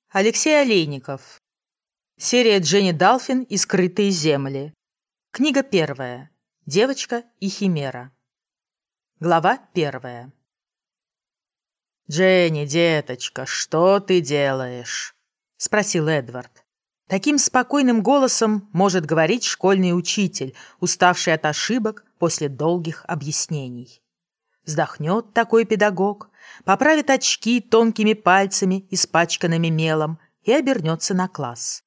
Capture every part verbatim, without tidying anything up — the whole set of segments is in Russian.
Алексей Олейников. Серия Дженни Далфин и скрытые земли. Книга первая. Девочка и химера. Глава первая. «Дженни, деточка, что ты делаешь?» — спросил Эдвард. Таким спокойным голосом может говорить школьный учитель, уставший от ошибок после долгих объяснений. Вздохнет такой педагог, поправит очки тонкими пальцами, испачканными мелом, и обернется на класс.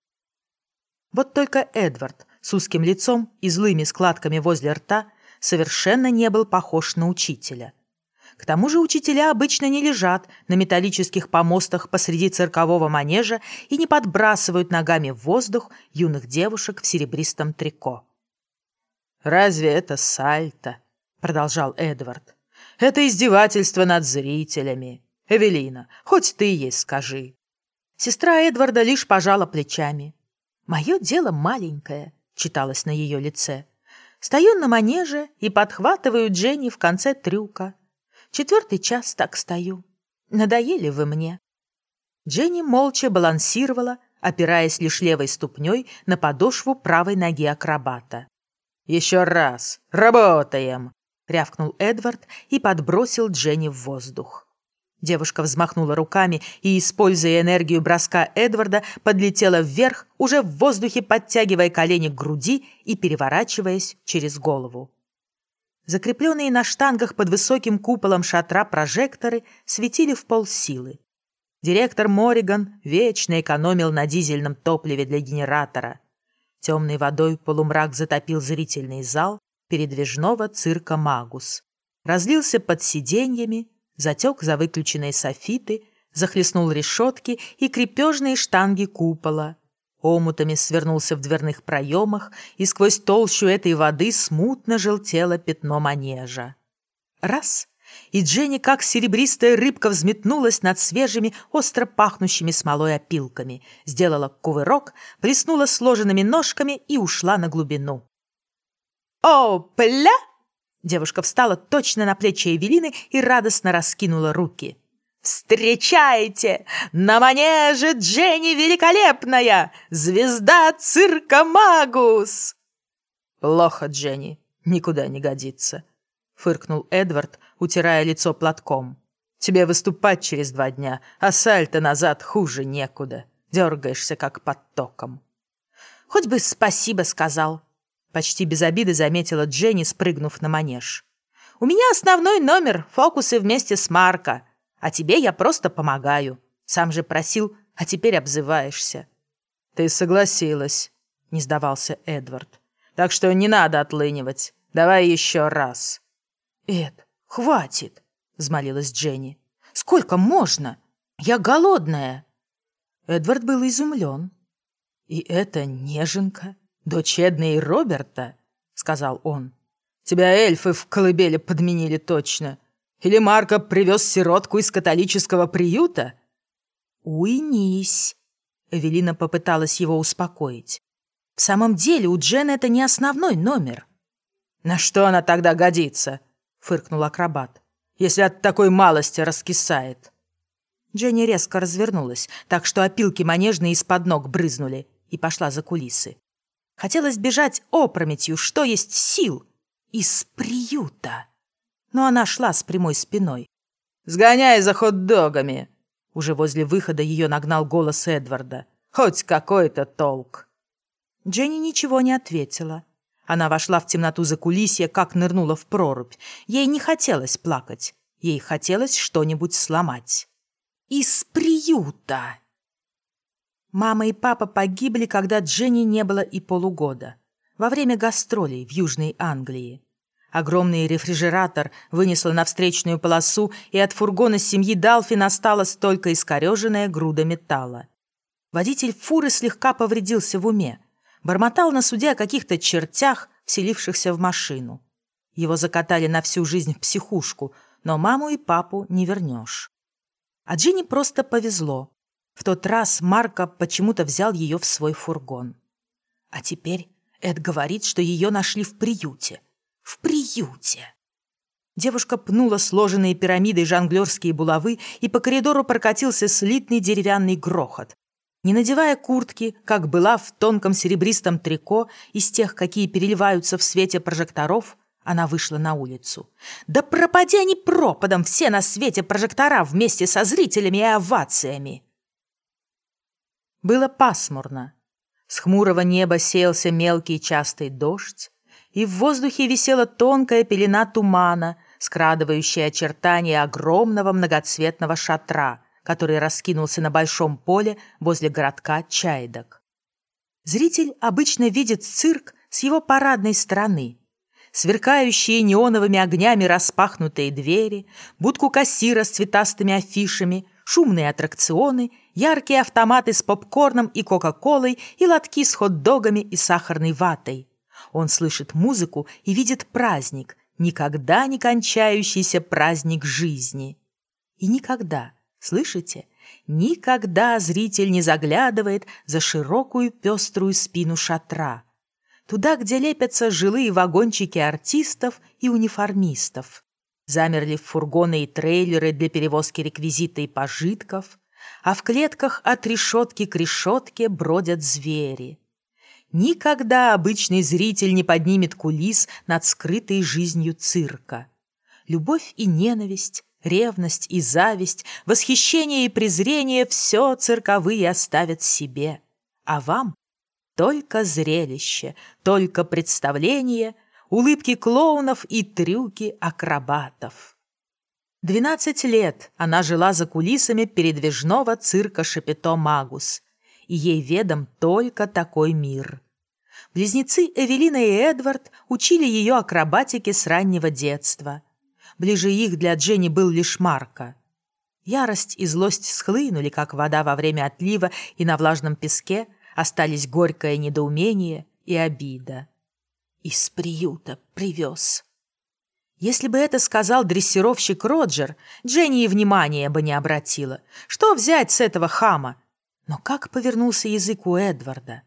Вот только Эдвард с узким лицом и злыми складками возле рта совершенно не был похож на учителя. К тому же учителя обычно не лежат на металлических помостах посреди циркового манежа и не подбрасывают ногами в воздух юных девушек в серебристом трико. «Разве это сальто?» — продолжал Эдвард. «Это издевательство над зрителями. Эвелина, хоть ты ей скажи». Сестра Эдварда лишь пожала плечами. «Мое дело маленькое», — читалось на ее лице. «Стою на манеже и подхватываю Дженни в конце трюка. Четвертый час так стою. Надоели вы мне». Дженни молча балансировала, опираясь лишь левой ступней на подошву правой ноги акробата. «Еще раз! Работаем!» — рявкнул Эдвард и подбросил Дженни в воздух. Девушка взмахнула руками и, используя энергию броска Эдварда, подлетела вверх, уже в воздухе подтягивая колени к груди и переворачиваясь через голову. Закрепленные на штангах под высоким куполом шатра прожекторы светили в полсилы. Директор Морриган вечно экономил на дизельном топливе для генератора. Темной водой полумрак затопил зрительный зал передвижного цирка «Магус». Разлился под сиденьями, затек за выключенные софиты, захлестнул решетки и крепежные штанги купола. Омутами свернулся в дверных проемах, и сквозь толщу этой воды смутно желтело пятно манежа. Раз — и Дженни, как серебристая рыбка, взметнулась над свежими, остро пахнущими смолой опилками, сделала кувырок, плеснула сложенными ножками и ушла на глубину. «Опля!» Девушка встала точно на плечи Эвелины и радостно раскинула руки. «Встречайте! На манеже Дженни Великолепная! Звезда цирка Магус!» «Плохо, Дженни, никуда не годится», — фыркнул Эдвард, утирая лицо платком. «Тебе выступать через два дня, а сальто назад хуже некуда. Дергаешься, как под током». «Хоть бы спасибо сказал», — почти без обиды заметила Дженни, спрыгнув на манеж. «У меня основной номер — фокусы вместе с Марко. А тебе я просто помогаю. Сам же просил, а теперь обзываешься». «Ты согласилась», — не сдавался Эдвард. «Так что не надо отлынивать. Давай еще раз». «Эд, хватит», — взмолилась Дженни. «Сколько можно? Я голодная». Эдвард был изумлен. «И это неженка, дочь Эдны и Роберта?» — сказал он. «Тебя эльфы в колыбели подменили точно. Или Марко привез сиротку из католического приюта?» «Уймись», — Эвелина попыталась его успокоить. «В самом деле у Джен это не основной номер». «На что она тогда годится?» — фыркнул акробат. «Если от такой малости раскисает». Дженни резко развернулась, так что опилки манежные из-под ног брызнули, и пошла за кулисы. Хотелось бежать опрометью, что есть сил, из приюта. Но она шла с прямой спиной. «Сгоняй за хот-догами!» Уже возле выхода ее нагнал голос Эдварда. «Хоть какой-то толк!» Дженни ничего не ответила. Она вошла в темноту закулисья, как нырнула в прорубь. Ей не хотелось плакать. Ей хотелось что-нибудь сломать. «Из приюта!» Мама и папа погибли, когда Дженни не было и полугода. Во время гастролей в Южной Англии. Огромный рефрижератор вынесло на встречную полосу, и от фургона семьи Далфин осталась только искореженная груда металла. Водитель фуры слегка повредился в уме. Бормотал на суде о каких-то чертях, вселившихся в машину. Его закатали на всю жизнь в психушку, но маму и папу не вернешь. А Дженни просто повезло. В тот раз Марко почему-то взял ее в свой фургон. А теперь Эд говорит, что ее нашли в приюте. В приюте. Девушка пнула сложенные пирамидой жонглерские булавы, и по коридору прокатился слитный деревянный грохот. Не надевая куртки, как была в тонком серебристом трико, из тех, какие переливаются в свете прожекторов, она вышла на улицу. Да пропади они пропадом, все на свете прожектора вместе со зрителями и овациями! Было пасмурно. С хмурого неба сеялся мелкий частый дождь, и в воздухе висела тонкая пелена тумана, скрадывающая очертания огромного многоцветного шатра, который раскинулся на большом поле возле городка Чайдок. Зритель обычно видит цирк с его парадной стороны. Сверкающие неоновыми огнями распахнутые двери, будку кассира с цветастыми афишами, шумные аттракционы, яркие автоматы с попкорном и кока-колой и лотки с хот-догами и сахарной ватой. Он слышит музыку и видит праздник, никогда не кончающийся праздник жизни. И никогда, слышите, никогда зритель не заглядывает за широкую пеструю спину шатра, туда, где лепятся жилые вагончики артистов и униформистов. Замерли фургоны и трейлеры для перевозки реквизита и пожитков, а в клетках от решетки к решетке бродят звери. Никогда обычный зритель не поднимет кулис над скрытой жизнью цирка. Любовь и ненависть, ревность и зависть, восхищение и презрение — все цирковые оставят себе. А вам только зрелище, только представление, улыбки клоунов и трюки акробатов. Двенадцать лет она жила за кулисами передвижного цирка Шапито Магус, и ей ведом только такой мир. Близнецы Эвелина и Эдвард учили ее акробатике с раннего детства. Ближе их для Дженни был лишь Марко. Ярость и злость схлынули, как вода во время отлива, и на влажном песке остались горькое недоумение и обида. Из приюта привез. Если бы это сказал дрессировщик Роджер, Дженни и внимания бы не обратила. Что взять с этого хама? Но как повернулся язык у Эдварда?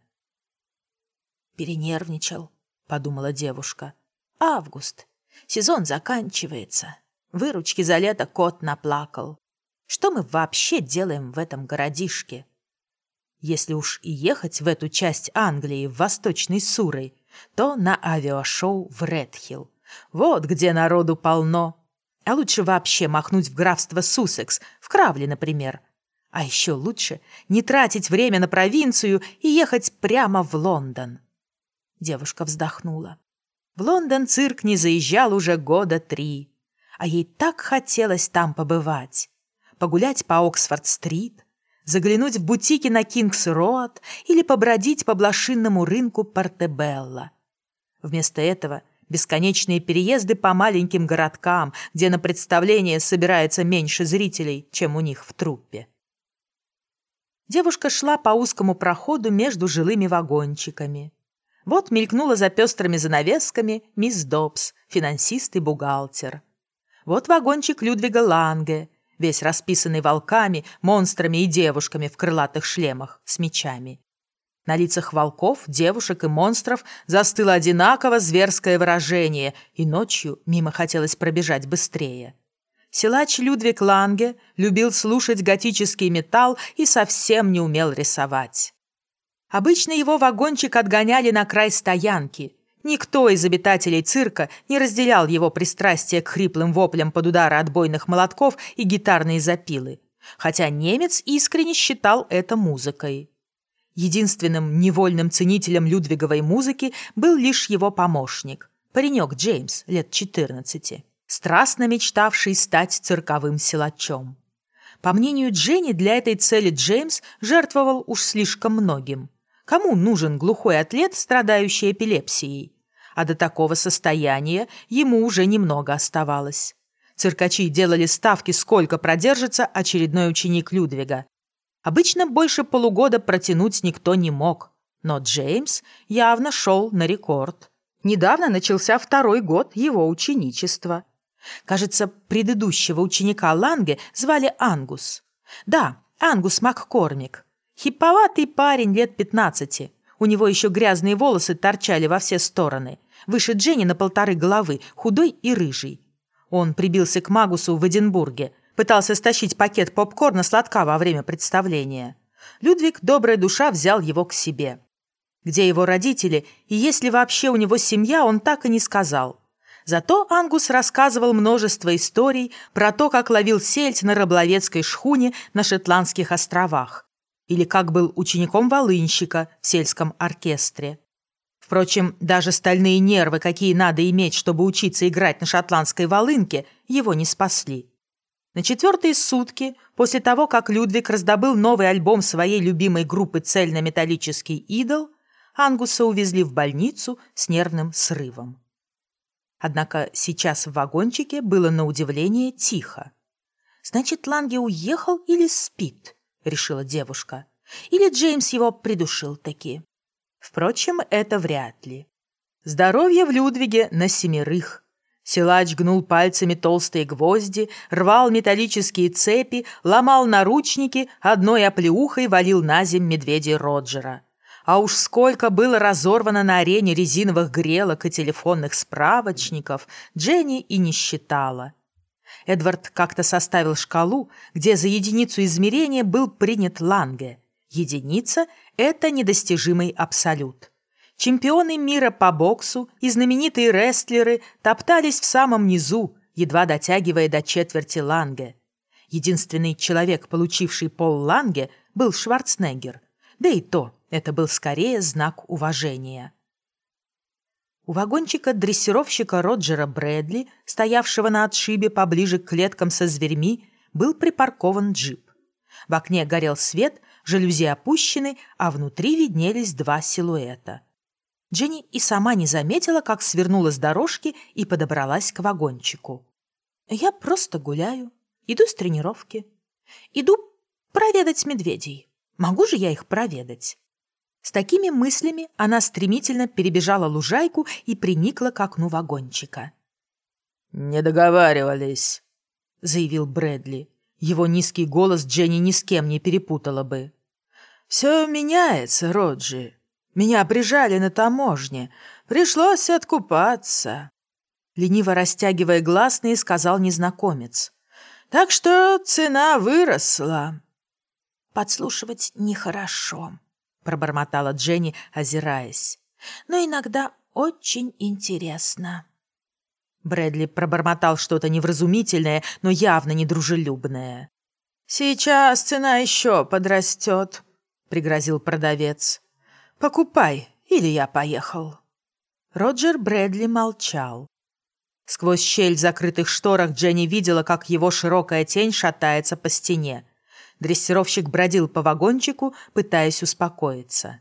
«Перенервничал», — подумала девушка. «Август. Сезон заканчивается. Выручки за лето кот наплакал. Что мы вообще делаем в этом городишке? Если уж и ехать в эту часть Англии, в Восточный Суррей, то на авиашоу в Редхилл. Вот где народу полно. А лучше вообще махнуть в графство Суссекс, в Кравли, например. А еще лучше не тратить время на провинцию и ехать прямо в Лондон». Девушка вздохнула. В Лондон цирк не заезжал уже года три, а ей так хотелось там побывать. Погулять по Оксфорд-стрит, заглянуть в бутики на Кингс-Роад или побродить по блошинному рынку Портебелло. Вместо этого бесконечные переезды по маленьким городкам, где на представление собирается меньше зрителей, чем у них в труппе. Девушка шла по узкому проходу между жилыми вагончиками. Вот мелькнула за пестрыми занавесками мисс Добс, финансист и бухгалтер. Вот вагончик Людвига Ланге, весь расписанный волками, монстрами и девушками в крылатых шлемах с мечами. На лицах волков, девушек и монстров застыло одинаково зверское выражение, и ночью мимо хотелось пробежать быстрее. Силач Людвиг Ланге любил слушать готический металл и совсем не умел рисовать. Обычно его вагончик отгоняли на край стоянки. Никто из обитателей цирка не разделял его пристрастие к хриплым воплям под удары отбойных молотков и гитарные запилы, хотя немец искренне считал это музыкой. Единственным невольным ценителем Людвиговой музыки был лишь его помощник, паренек Джеймс, лет четырнадцати, страстно мечтавший стать цирковым силачом. По мнению Дженни, для этой цели Джеймс жертвовал уж слишком многим. Кому нужен глухой атлет, страдающий эпилепсией? А до такого состояния ему уже немного оставалось. Циркачи делали ставки, сколько продержится очередной ученик Людвига. Обычно больше полугода протянуть никто не мог, но Джеймс явно шел на рекорд. Недавно начался второй год его ученичества. Кажется, предыдущего ученика Ланге звали Ангус. Да, Ангус Маккормик. Хиповатый парень лет пятнадцати. У него еще грязные волосы торчали во все стороны. Выше Дженни на полторы головы, худой и рыжий. Он прибился к Магусу в Эдинбурге. Пытался стащить пакет попкорна с лотка во время представления. Людвиг, добрая душа, взял его к себе. Где его родители и есть ли вообще у него семья, он так и не сказал. Зато Ангус рассказывал множество историй про то, как ловил сельдь на рыболовецкой шхуне на Шетландских островах, или как был учеником волынщика в сельском оркестре. Впрочем, даже стальные нервы, какие надо иметь, чтобы учиться играть на шотландской волынке, его не спасли. На четвертые сутки, после того, как Людвиг раздобыл новый альбом своей любимой группы «Цельнометаллический идол», Ангуса увезли в больницу с нервным срывом. Однако сейчас в вагончике было на удивление тихо. «Значит, Ланге уехал или спит?» — решила девушка. «Или Джеймс его придушил-таки?» Впрочем, это вряд ли. Здоровье в Людвиге на семерых. Силач гнул пальцами толстые гвозди, рвал металлические цепи, ломал наручники, одной оплеухой валил на земь медведей Роджера. А уж сколько было разорвано на арене резиновых грелок и телефонных справочников, Дженни и не считала. Эдвард как-то составил шкалу, где за единицу измерения был принят Ланге. Единица – это недостижимый абсолют. Чемпионы мира по боксу и знаменитые рестлеры топтались в самом низу, едва дотягивая до четверти Ланге. Единственный человек, получивший пол Ланге, был Шварценеггер. Да и то, это был скорее знак уважения. У вагончика дрессировщика Роджера Брэдли, стоявшего на отшибе поближе к клеткам со зверьми, был припаркован джип. В окне горел свет, жалюзи опущены, а внутри виднелись два силуэта. Дженни и сама не заметила, как свернула с дорожки и подобралась к вагончику. «Я просто гуляю, иду с тренировки. Иду проведать медведей. Могу же я их проведать?» С такими мыслями она стремительно перебежала лужайку и приникла к окну вагончика. «Не договаривались», — заявил Брэдли. Его низкий голос Дженни ни с кем не перепутала бы. «Все меняется, Роджи. Меня прижали на таможне. Пришлось откупаться», — лениво растягивая гласные, сказал незнакомец. «Так что цена выросла». «Подслушивать нехорошо», — пробормотала Дженни, озираясь. «Но иногда очень интересно». Брэдли пробормотал что-то невразумительное, но явно недружелюбное. «Сейчас цена еще подрастет», — пригрозил продавец. «Покупай, или я поехал». Роджер Брэдли молчал. Сквозь щель в закрытых шторах Дженни видела, как его широкая тень шатается по стене. Дрессировщик бродил по вагончику, пытаясь успокоиться.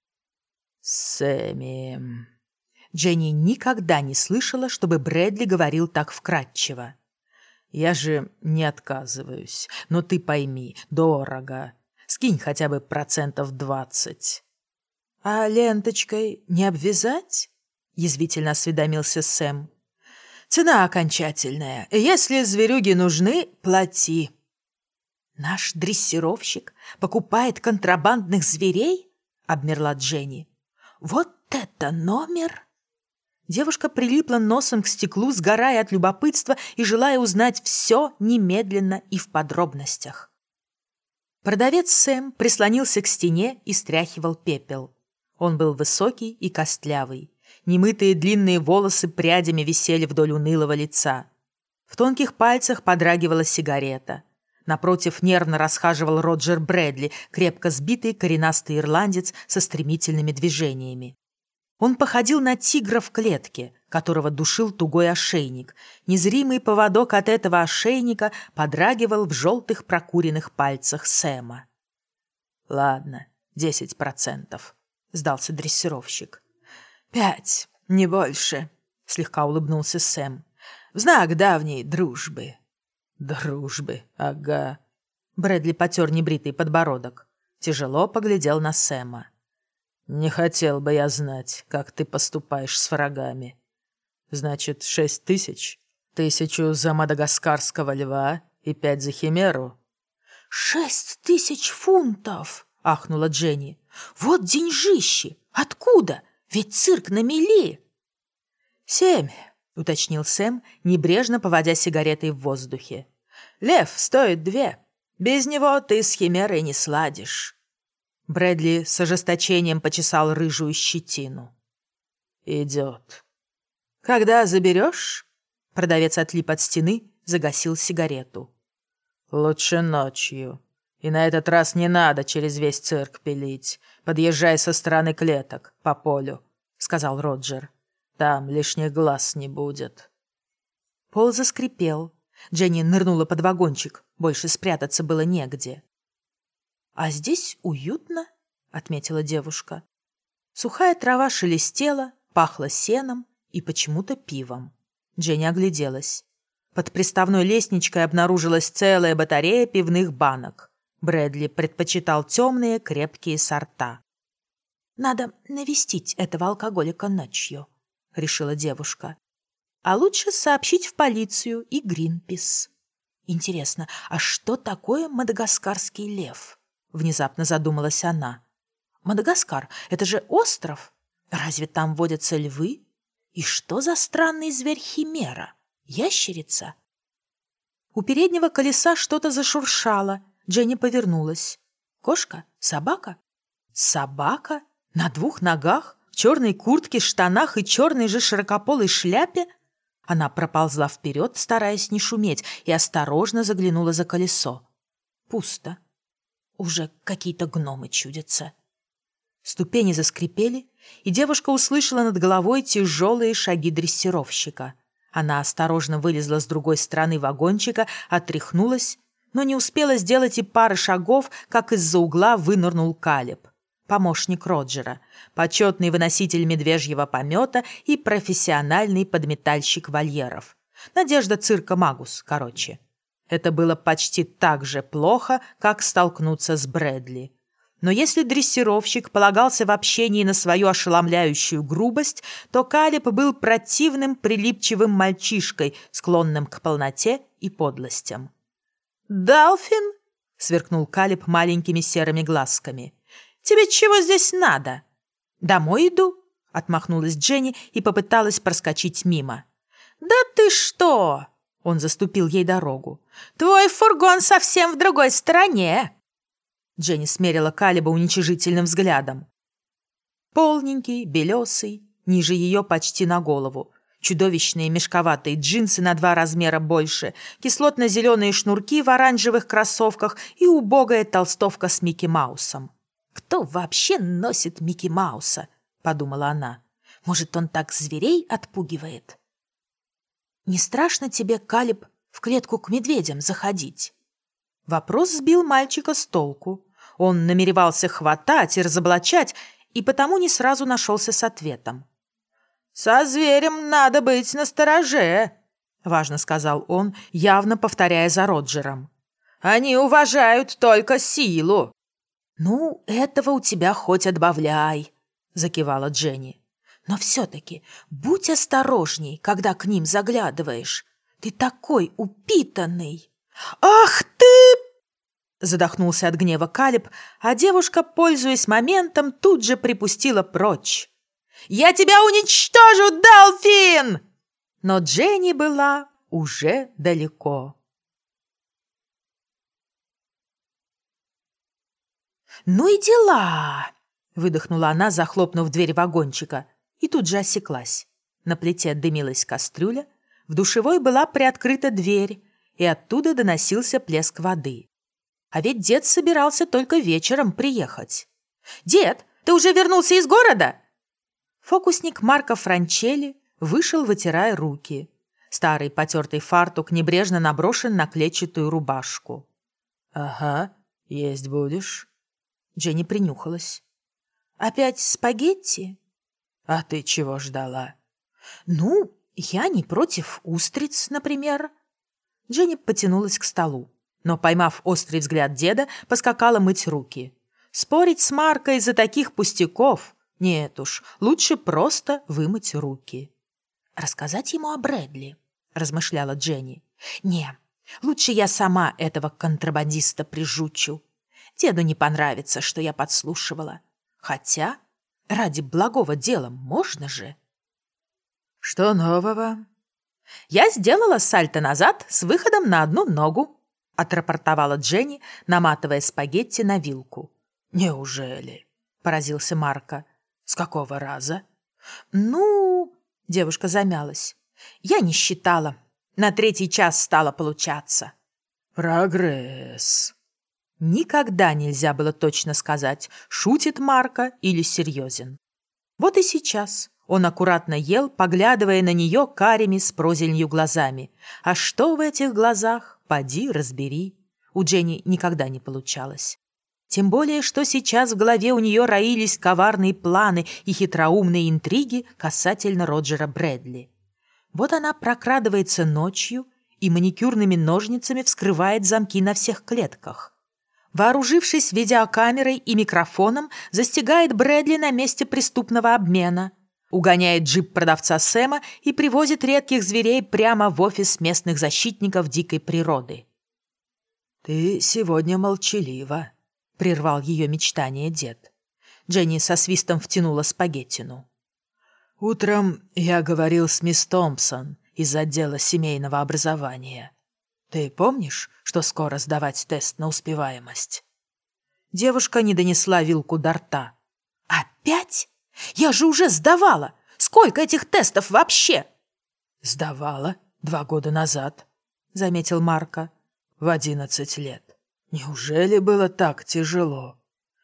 «Сэмми...» Дженни никогда не слышала, чтобы Брэдли говорил так вкратчиво. «Я же не отказываюсь, но ты пойми, дорого. Скинь хотя бы процентов двадцать». «А ленточкой не обвязать?» — язвительно осведомился Сэм. «Цена окончательная. Если зверюги нужны, плати». «Наш дрессировщик покупает контрабандных зверей?» — обмерла Дженни. «Вот это номер!» Девушка прилипла носом к стеклу, сгорая от любопытства и желая узнать все немедленно и в подробностях. Продавец Сэм прислонился к стене и стряхивал пепел. Он был высокий и костлявый. Немытые длинные волосы прядями висели вдоль унылого лица. В тонких пальцах подрагивала сигарета. Напротив нервно расхаживал Роджер Брэдли, крепко сбитый коренастый ирландец со стремительными движениями. Он походил на тигра в клетке, которого душил тугой ошейник. Незримый поводок от этого ошейника подрагивал в желтых прокуренных пальцах Сэма. «Ладно, десять процентов», — сдался дрессировщик. «Пять, не больше», — слегка улыбнулся Сэм. «В знак давней дружбы». «Дружбы, ага». Брэдли потер небритый подбородок. Тяжело поглядел на Сэма. «Не хотел бы я знать, как ты поступаешь с врагами. Значит, шесть тысяч? Тысячу за мадагаскарского льва и пять за химеру?» «Шесть тысяч фунтов!» — ахнула Дженни. «Вот деньжищи! Откуда? Ведь цирк на мели!» «Семь!» — уточнил Сэм, небрежно поводя сигаретой в воздухе. «Лев стоит две. Без него ты с химерой не сладишь». Брэдли с ожесточением почесал рыжую щетину. «Идет». «Когда заберешь?» Продавец отлип от стены, загасил сигарету. «Лучше ночью. И на этот раз не надо через весь цирк пилить. Подъезжай со стороны клеток, по полю», — сказал Роджер. «Там лишних глаз не будет». Пол заскрипел. Дженни нырнула под вагончик. Больше спрятаться было негде. «А здесь уютно», — отметила девушка. Сухая трава шелестела, пахла сеном и почему-то пивом. Дженни огляделась. Под приставной лестничкой обнаружилась целая батарея пивных банок. Брэдли предпочитал темные, крепкие сорта. «Надо навестить этого алкоголика ночью», — решила девушка. «А лучше сообщить в полицию и Гринпис». «Интересно, а что такое мадагаскарский лев?» — внезапно задумалась она. «Мадагаскар — это же остров. Разве там водятся львы? И что за странный зверь химера? Ящерица?» У переднего колеса что-то зашуршало. Дженни повернулась. «Кошка? Собака?» «Собака? На двух ногах? В черной куртке, штанах и черной же широкополой шляпе?» Она проползла вперед, стараясь не шуметь, и осторожно заглянула за колесо. Пусто. Уже какие-то гномы чудятся. Ступени заскрипели, и девушка услышала над головой тяжелые шаги дрессировщика. Она осторожно вылезла с другой стороны вагончика, отряхнулась, но не успела сделать и пары шагов, как из-за угла вынырнул Калеб, помощник Роджера, почетный выноситель медвежьего помета и профессиональный подметальщик вольеров. Надежда цирка Магус, короче. Это было почти так же плохо, как столкнуться с Брэдли. Но если дрессировщик полагался в общении на свою ошеломляющую грубость, то Калеб был противным, прилипчивым мальчишкой, склонным к полноте и подлостям. «Далфин?» — сверкнул Калеб маленькими серыми глазками. «Тебе чего здесь надо?» «Домой иду», — отмахнулась Дженни и попыталась проскочить мимо. «Да ты что?» — он заступил ей дорогу. «Твой фургон совсем в другой стороне». Дженни смерила Калеба уничижительным взглядом. Полненький, белесый, ниже ее почти на голову. Чудовищные мешковатые джинсы на два размера больше, кислотно-зеленые шнурки в оранжевых кроссовках и убогая толстовка с Микки Маусом. «Кто вообще носит Микки Мауса?» — подумала она. «Может, он так зверей отпугивает?» «Не страшно тебе, Калеб, в клетку к медведям заходить?» Вопрос сбил мальчика с толку. Он намеревался хватать и разоблачать, и потому не сразу нашелся с ответом. «Со зверем надо быть настороже», — важно сказал он, явно повторяя за Роджером. «Они уважают только силу». «Ну, этого у тебя хоть отбавляй», — закивала Дженни. «Но все-таки будь осторожней, когда к ним заглядываешь. Ты такой упитанный». «Ах ты!» — задохнулся от гнева Калеб, а девушка, пользуясь моментом, тут же припустила прочь. «Я тебя уничтожу, Далфин!» Но Дженни была уже далеко. «Ну и дела!» — выдохнула она, захлопнув дверь вагончика, и тут же осеклась. На плите дымилась кастрюля, в душевой была приоткрыта дверь, и оттуда доносился плеск воды. А ведь дед собирался только вечером приехать. «Дед, ты уже вернулся из города?» Фокусник Марко Франчелли вышел, вытирая руки. Старый потертый фартук небрежно наброшен на клетчатую рубашку. «Ага, есть будешь?» Дженни принюхалась. «Опять спагетти?» «А ты чего ждала?» «Ну, я не против устриц, например». Дженни потянулась к столу, но, поймав острый взгляд деда, поскакала мыть руки. Спорить с Марко из-за таких пустяков? Нет уж, лучше просто вымыть руки. «Рассказать ему о Брэдли», — размышляла Дженни. «Не, лучше я сама этого контрабандиста прижучу. Деду не понравится, что я подслушивала. Хотя ради благого дела можно же». «Что нового?» «Я сделала сальто назад с выходом на одну ногу», — отрапортовала Дженни, наматывая спагетти на вилку. «Неужели?» — поразился Марко. «С какого раза?» «Ну...» — девушка замялась. «Я не считала. На третий час стало получаться». «Прогресс». Никогда нельзя было точно сказать, шутит Марко или серьезен. Вот и сейчас он аккуратно ел, поглядывая на нее карими с прозеленью глазами. А что в этих глазах? Поди разбери. У Дженни никогда не получалось. Тем более, что сейчас в голове у нее роились коварные планы и хитроумные интриги касательно Роджера Брэдли. Вот она прокрадывается ночью и маникюрными ножницами вскрывает замки на всех клетках. Вооружившись видеокамерой и микрофоном, застигает Брэдли на месте преступного обмена, угоняет джип продавца Сэма и привозит редких зверей прямо в офис местных защитников дикой природы. «Ты сегодня молчалива», — прервал ее мечтание дед. Дженни со свистом втянула спагеттину. «Утром я говорил с мисс Томпсон из отдела семейного образования. Ты помнишь, что скоро сдавать тест на успеваемость?» Девушка не донесла вилку до рта. «Опять? Я же уже сдавала! Сколько этих тестов вообще?» «Сдавала два года назад», — заметил Марко. «В одиннадцать лет. Неужели было так тяжело?»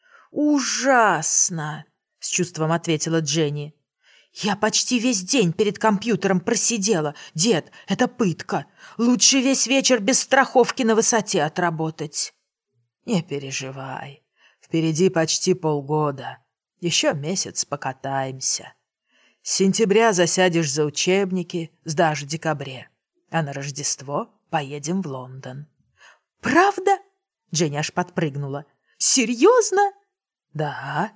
«Ужасно!» — с чувством ответила Дженни. «Я почти весь день перед компьютером просидела. Дед, это пытка. Лучше весь вечер без страховки на высоте отработать». «Не переживай. Впереди почти полгода. Еще месяц покатаемся. С сентября засядешь за учебники, сдашь в декабре. А на Рождество поедем в Лондон». «Правда?» — Дженни аж подпрыгнула. «Серьезно?» «Да».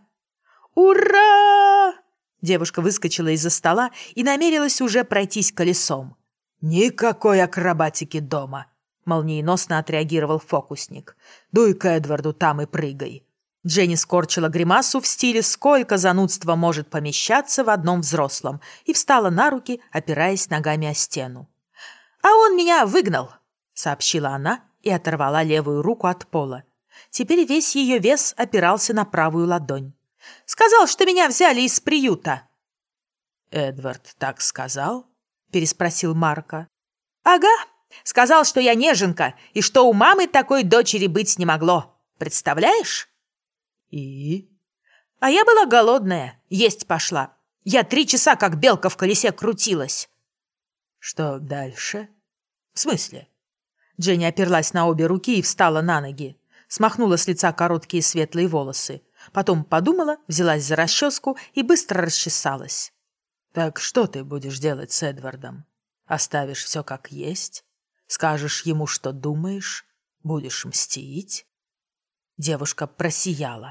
«Ура!» Девушка выскочила из-за стола и намерилась уже пройтись колесом. «Никакой акробатики дома!» — молниеносно отреагировал фокусник. «Дуй к Эдварду там и прыгай!» Дженни скорчила гримасу в стиле «сколько занудства может помещаться в одном взрослом» и встала на руки, опираясь ногами о стену. «А он меня выгнал!» — сообщила она и оторвала левую руку от пола. Теперь весь ее вес опирался на правую ладонь. «Сказал, что меня взяли из приюта». «Эдвард так сказал?» — переспросил Марко. «Ага. Сказал, что я неженка и что у мамы такой дочери быть не могло. Представляешь?» «И?» «А я была голодная. Есть пошла. Я три часа как белка в колесе крутилась». «Что дальше?» «В смысле?» Дженни оперлась на обе руки и встала на ноги. Смахнула с лица короткие светлые волосы. Потом подумала, взялась за расческу и быстро расчесалась. «Так что ты будешь делать с Эдвардом? Оставишь все как есть? Скажешь ему, что думаешь? Будешь мстить?» Девушка просияла.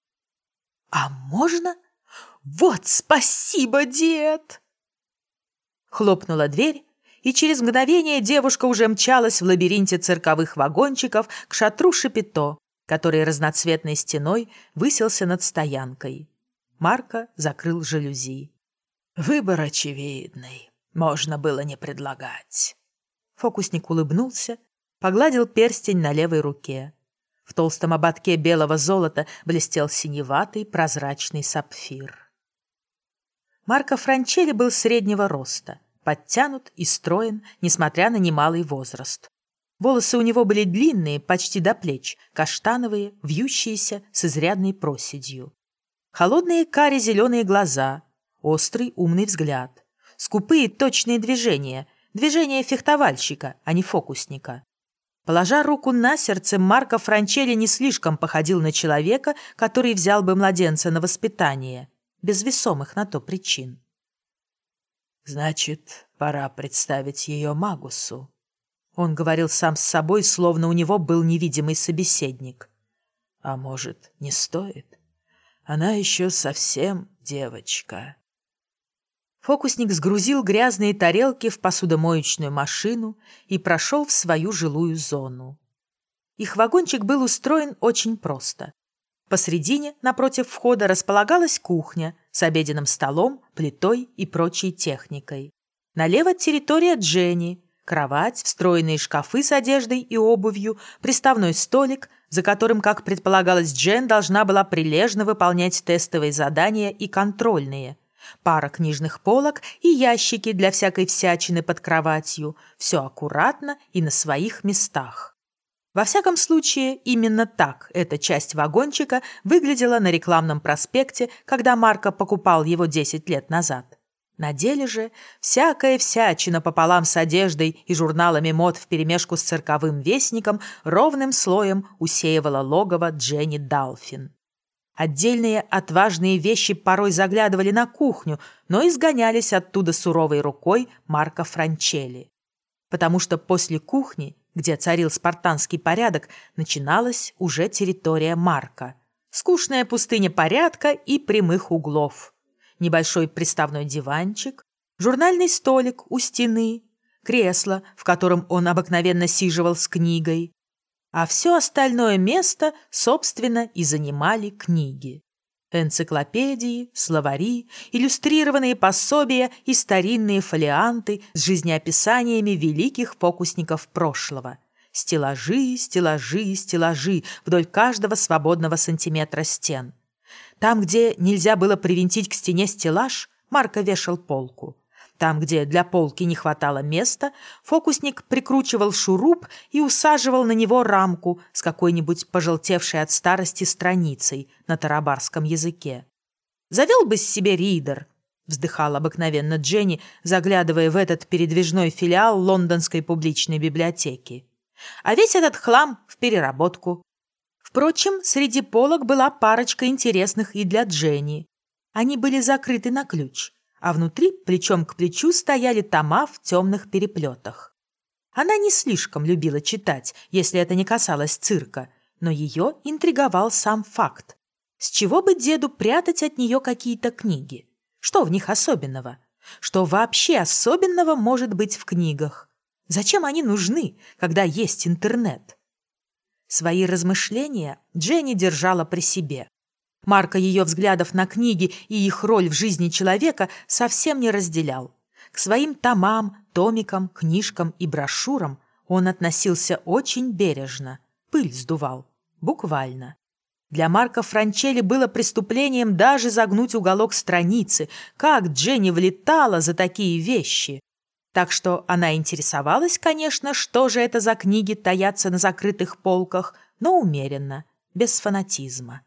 «А можно? Вот спасибо, дед!» Хлопнула дверь, и через мгновение девушка уже мчалась в лабиринте цирковых вагончиков к шатру Шапито, который разноцветной стеной высился над стоянкой. Марко закрыл жалюзи. «Выбор очевидный. Можно было не предлагать». Фокусник улыбнулся, погладил перстень на левой руке. В толстом ободке белого золота блестел синеватый прозрачный сапфир. Марко Франчелли был среднего роста, подтянут и строен, несмотря на немалый возраст. Волосы у него были длинные, почти до плеч, каштановые, вьющиеся, с изрядной проседью. Холодные каре-зеленые глаза, острый умный взгляд, скупые точные движения, движения фехтовальщика, а не фокусника. Положа руку на сердце, Марко Франчелли не слишком походил на человека, который взял бы младенца на воспитание, без весомых на то причин. «Значит, пора представить ее Магусу». Он говорил сам с собой, словно у него был невидимый собеседник. «А может, не стоит? Она еще совсем девочка». Фокусник сгрузил грязные тарелки в посудомоечную машину и прошел в свою жилую зону. Их вагончик был устроен очень просто. Посредине, напротив входа, располагалась кухня с обеденным столом, плитой и прочей техникой. Налево территория Дженни, кровать, встроенные шкафы с одеждой и обувью, приставной столик, за которым, как предполагалось, Джен должна была прилежно выполнять тестовые задания и контрольные. Пара книжных полок и ящики для всякой всячины под кроватью. Все аккуратно и на своих местах. Во всяком случае, именно так эта часть вагончика выглядела на рекламном проспекте, когда Марко покупал его десять лет назад. На деле же всякая всячина пополам с одеждой и журналами мод вперемешку с цирковым вестником ровным слоем усеивала логово Дженни Далфин. Отдельные отважные вещи порой заглядывали на кухню, но изгонялись оттуда суровой рукой Марко Франчелли. Потому что после кухни, где царил спартанский порядок, начиналась уже территория Марко. Скучная пустыня порядка и прямых углов. Небольшой приставной диванчик, журнальный столик у стены, кресло, в котором он обыкновенно сиживал с книгой. А все остальное место, собственно, и занимали книги. Энциклопедии, словари, иллюстрированные пособия и старинные фолианты с жизнеописаниями великих фокусников прошлого. Стеллажи, стеллажи, стеллажи вдоль каждого свободного сантиметра стен. Там, где нельзя было привинтить к стене стеллаж, Марко вешал полку. Там, где для полки не хватало места, фокусник прикручивал шуруп и усаживал на него рамку с какой-нибудь пожелтевшей от старости страницей на тарабарском языке. «Завел бы себе ридер», — вздыхала обыкновенно Дженни, заглядывая в этот передвижной филиал лондонской публичной библиотеки. «А весь этот хлам в переработку». Впрочем, среди полок была парочка интересных и для Дженни. Они были закрыты на ключ, а внутри плечом к плечу стояли тома в темных переплетах. Она не слишком любила читать, если это не касалось цирка, но ее интриговал сам факт. С чего бы деду прятать от нее какие-то книги? Что в них особенного? Что вообще особенного может быть в книгах? Зачем они нужны, когда есть интернет? Свои размышления Дженни держала при себе. Марко ее взглядов на книги и их роль в жизни человека совсем не разделял. К своим томам, томикам, книжкам и брошюрам он относился очень бережно, пыль сдувал, буквально. Для Марко Франчелли было преступлением даже загнуть уголок страницы, как Дженни влетала за такие вещи. Так что она интересовалась, конечно, что же это за книги таятся на закрытых полках, но умеренно, без фанатизма.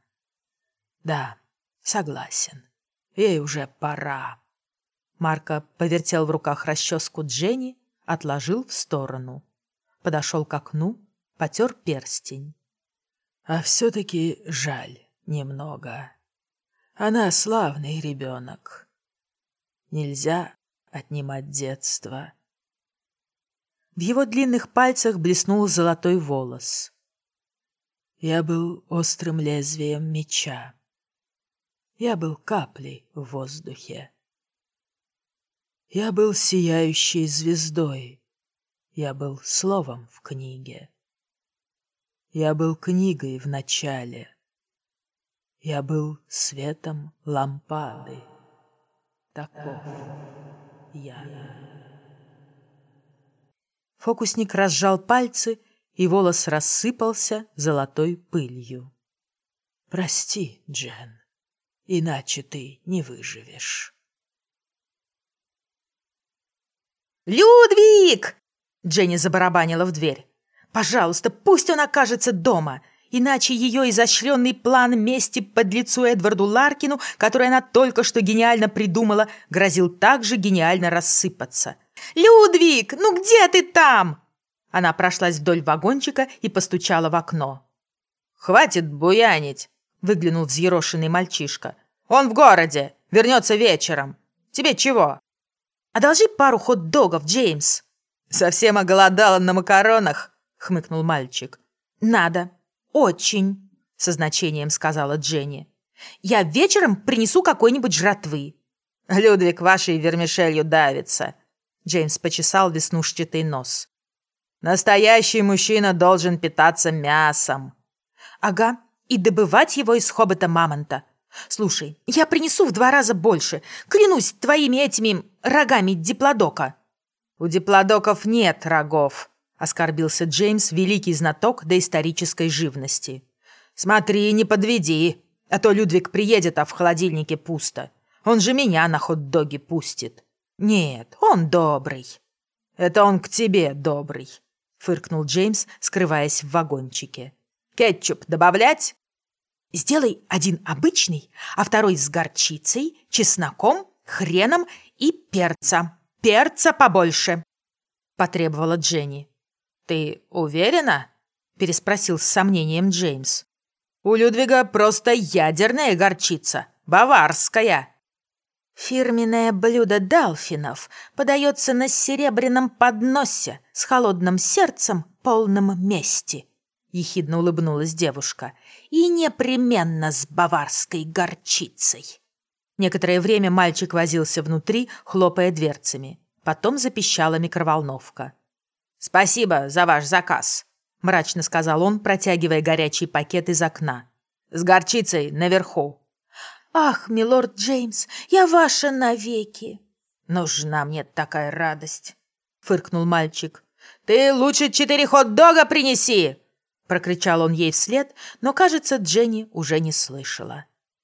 «Да, согласен. Ей уже пора». Марко повертел в руках расческу Дженни, отложил в сторону. Подошел к окну, потер перстень. «А все-таки жаль немного. Она славный ребенок. Нельзя отнимать детство». В его длинных пальцах блеснул золотой волос. «Я был острым лезвием меча. Я был каплей в воздухе. Я был сияющей звездой. Я был словом в книге. Я был книгой в начале. Я был светом лампады. Таков я». Фокусник разжал пальцы, и волос рассыпался золотой пылью. «Прости, Джен, иначе ты не выживешь». «Людвиг!» — Дженни забарабанила в дверь. «Пожалуйста, пусть он окажется дома, иначе ее изощренный план мести подлецу Эдварду Ларкину, который она только что гениально придумала, грозил также гениально рассыпаться. «Людвиг, ну где ты там?» Она прошлась вдоль вагончика и постучала в окно. «Хватит буянить!» — выглянул взъерошенный мальчишка. «Он в городе, вернется вечером. Тебе чего?» «Одолжи пару хот-догов, Джеймс». «Совсем оголодала на макаронах?» — хмыкнул мальчик. «Надо. Очень», — со значением сказала Дженни. «Я вечером принесу какой-нибудь жратвы». «Людвиг вашей вермишелью давится», — Джеймс почесал веснушчатый нос. «Настоящий мужчина должен питаться мясом». «Ага, и добывать его из хобота мамонта. Слушай, я принесу в два раза больше. Клянусь твоими этими рогами диплодока». «У диплодоков нет рогов», — оскорбился Джеймс, великий знаток доисторической живности. «Смотри, не подведи, а то Людвиг приедет, а в холодильнике пусто. Он же меня на хот-доги пустит. Нет, он добрый». «Это он к тебе добрый», — фыркнул Джеймс, скрываясь в вагончике. «Кетчуп добавлять?» «Сделай один обычный, а второй с горчицей, чесноком, хреном и перца. Перца побольше», — потребовала Дженни. «Ты уверена?» — переспросил с сомнением Джеймс. «У Людвига просто ядерная горчица, баварская». «Фирменное блюдо Далфинов подается на серебряном подносе с холодным сердцем, полным мести», — ехидно улыбнулась девушка, «и непременно с баварской горчицей». Некоторое время мальчик возился внутри, хлопая дверцами. Потом запищала микроволновка. «Спасибо за ваш заказ», — мрачно сказал он, протягивая горячий пакет из окна. «С горчицей наверху». «Ах, милорд Джеймс, я ваша навеки!» «Нужна мне такая радость», — фыркнул мальчик. «Ты лучше четыре хот-дога принеси!» — прокричал он ей вслед, но, кажется, Дженни уже не слышала.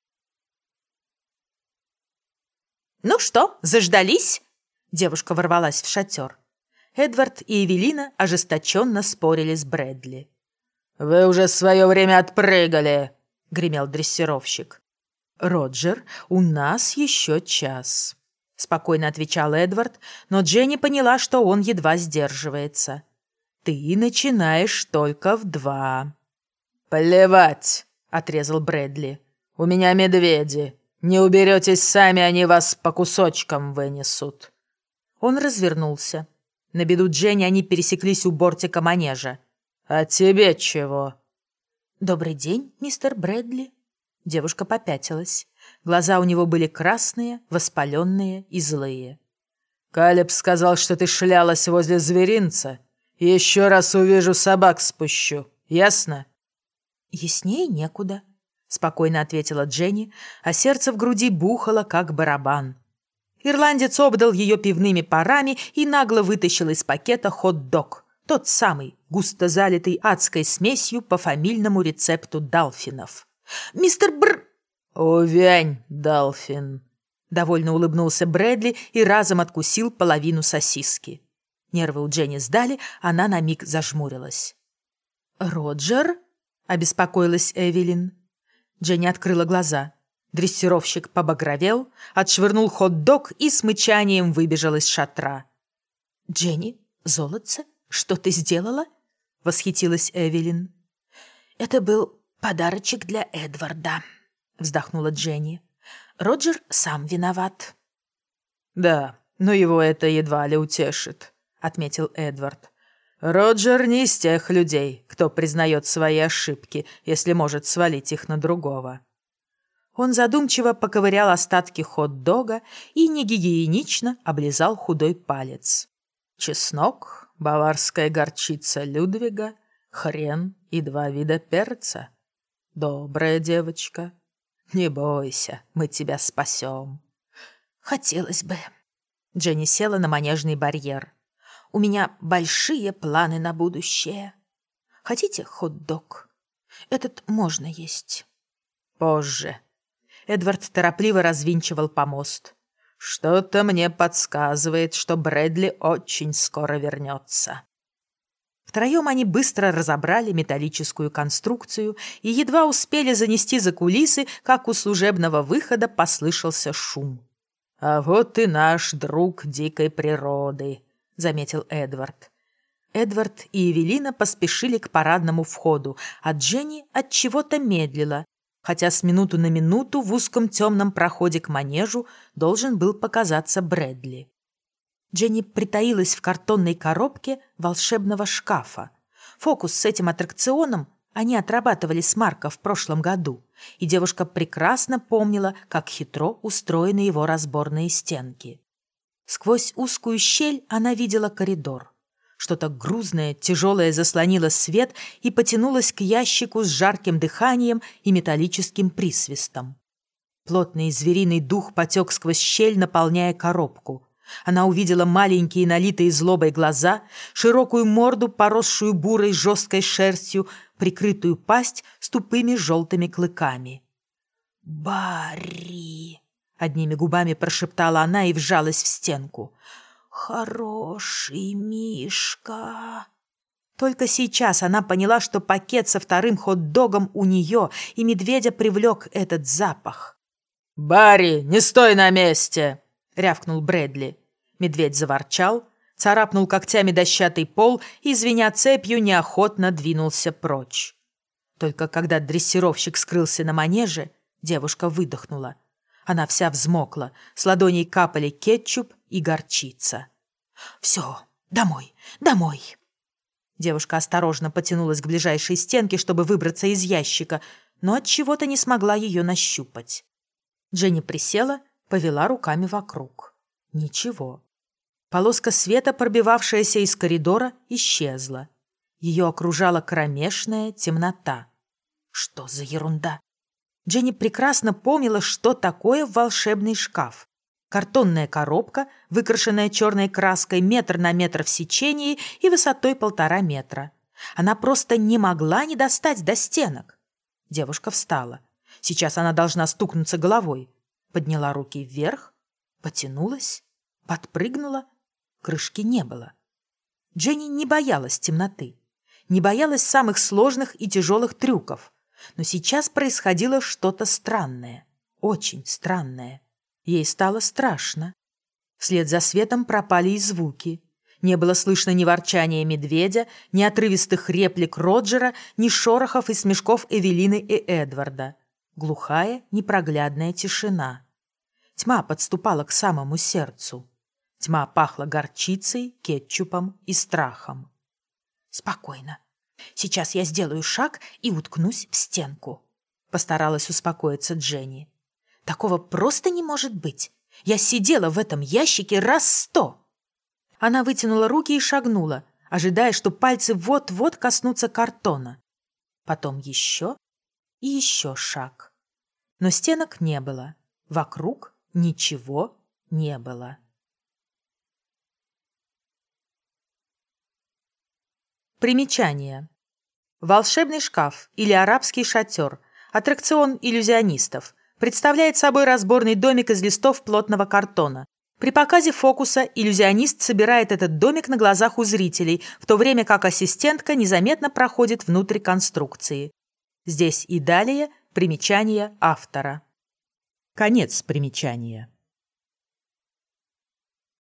«Ну что, заждались?» Девушка ворвалась в шатер. Эдвард и Эвелина ожесточенно спорили с Брэдли. «Вы уже свое время отпрыгали!» — гремел дрессировщик. «Роджер, у нас еще час», — спокойно отвечал Эдвард, но Дженни поняла, что он едва сдерживается. «Ты начинаешь только в два». «Плевать», — отрезал Брэдли. «У меня медведи. Не уберетесь сами, они вас по кусочкам вынесут». Он развернулся. На беду Дженни они пересеклись у бортика манежа. «А тебе чего?» «Добрый день, мистер Брэдли». Девушка попятилась. Глаза у него были красные, воспаленные и злые. «Калеб сказал, что ты шлялась возле зверинца. Еще раз увижу, собак спущу. Ясно?» «Яснее некуда», — спокойно ответила Дженни, а сердце в груди бухало, как барабан. Ирландец обдал ее пивными парами и нагло вытащил из пакета хот-дог. Тот самый, густо залитый адской смесью по фамильному рецепту Далфинов. «Мистер Бр...» «Увянь, Далфин!» Довольно улыбнулся Брэдли и разом откусил половину сосиски. Нервы у Дженни сдали, она на миг зажмурилась. «Роджер?» — обеспокоилась Эвелин. Дженни открыла глаза. Дрессировщик побагровел, отшвырнул хот-дог и с мычанием выбежал из шатра. «Дженни, золотце, что ты сделала?» — восхитилась Эвелин. «Это был подарочек для Эдварда», — вздохнула Дженни. «Роджер сам виноват». «Да, но его это едва ли утешит», — отметил Эдвард. «Роджер не из тех людей, кто признает свои ошибки, если может свалить их на другого». Он задумчиво поковырял остатки хот-дога и негигиенично облизал худой палец. Чеснок, баварская горчица Людвига, хрен и два вида перца. Добрая девочка. Не бойся, мы тебя спасем. Хотелось бы. Дженни села на манежный барьер. У меня большие планы на будущее. Хотите хот-дог? Этот можно есть. Позже. Эдвард торопливо развинчивал помост. Что-то мне подсказывает, что Брэдли очень скоро вернется. Втроем они быстро разобрали металлическую конструкцию и едва успели занести за кулисы, как у служебного выхода послышался шум. «А вот и наш друг дикой природы», — заметил Эдвард. Эдвард и Эвелина поспешили к парадному входу, а Дженни отчего-то медлила, хотя с минуту на минуту в узком темном проходе к манежу должен был показаться Брэдли. Дженни притаилась в картонной коробке волшебного шкафа. Фокус с этим аттракционом они отрабатывали с Марко в прошлом году, и девушка прекрасно помнила, как хитро устроены его разборные стенки. Сквозь узкую щель она видела коридор. Что-то грузное, тяжелое заслонило свет и потянулось к ящику с жарким дыханием и металлическим присвистом. Плотный звериный дух потек сквозь щель, наполняя коробку. Она увидела маленькие налитые злобой глаза, широкую морду, поросшую бурой жесткой шерстью, прикрытую пасть с тупыми желтыми клыками. «Барри!» — одними губами прошептала она и вжалась в стенку. «Хороший Мишка!» Только сейчас она поняла, что пакет со вторым хот-догом у нее, и медведя привлек этот запах. «Барри, не стой на месте!» — рявкнул Брэдли. Медведь заворчал, царапнул когтями дощатый пол и, звеня цепью, неохотно двинулся прочь. Только когда дрессировщик скрылся на манеже, девушка выдохнула. Она вся взмокла, с ладоней капали кетчуп и горчица. «Все, домой, домой!» Девушка осторожно потянулась к ближайшей стенке, чтобы выбраться из ящика, но от чего-то не смогла ее нащупать. Дженни присела, повела руками вокруг. Ничего. Полоска света, пробивавшаяся из коридора, исчезла. Ее окружала кромешная темнота. Что за ерунда? Дженни прекрасно помнила, что такое волшебный шкаф. Картонная коробка, выкрашенная черной краской метр на метр в сечении и высотой полтора метра. Она просто не могла не достать до стенок. Девушка встала. Сейчас она должна стукнуться головой. Подняла руки вверх, потянулась, подпрыгнула. Крышки не было. Дженни не боялась темноты, не боялась самых сложных и тяжелых трюков. Но сейчас происходило что-то странное, очень странное. Ей стало страшно. Вслед за светом пропали и звуки. Не было слышно ни ворчания медведя, ни отрывистых реплик Роджера, ни шорохов и смешков Эвелины и Эдварда. Глухая, непроглядная тишина. Тьма подступала к самому сердцу. Тьма пахла горчицей, кетчупом и страхом. «Спокойно. Сейчас я сделаю шаг и уткнусь в стенку», — постаралась успокоиться Дженни. «Такого просто не может быть. Я сидела в этом ящике раз сто». Она вытянула руки и шагнула, ожидая, что пальцы вот-вот коснутся картона. Потом еще и еще шаг. Но стенок не было. Вокруг ничего не было. Примечание. Волшебный шкаф или арабский шатер – аттракцион иллюзионистов. Представляет собой разборный домик из листов плотного картона. При показе фокуса иллюзионист собирает этот домик на глазах у зрителей, в то время как ассистентка незаметно проходит внутрь конструкции. Здесь и далее примечание автора. Конец примечания.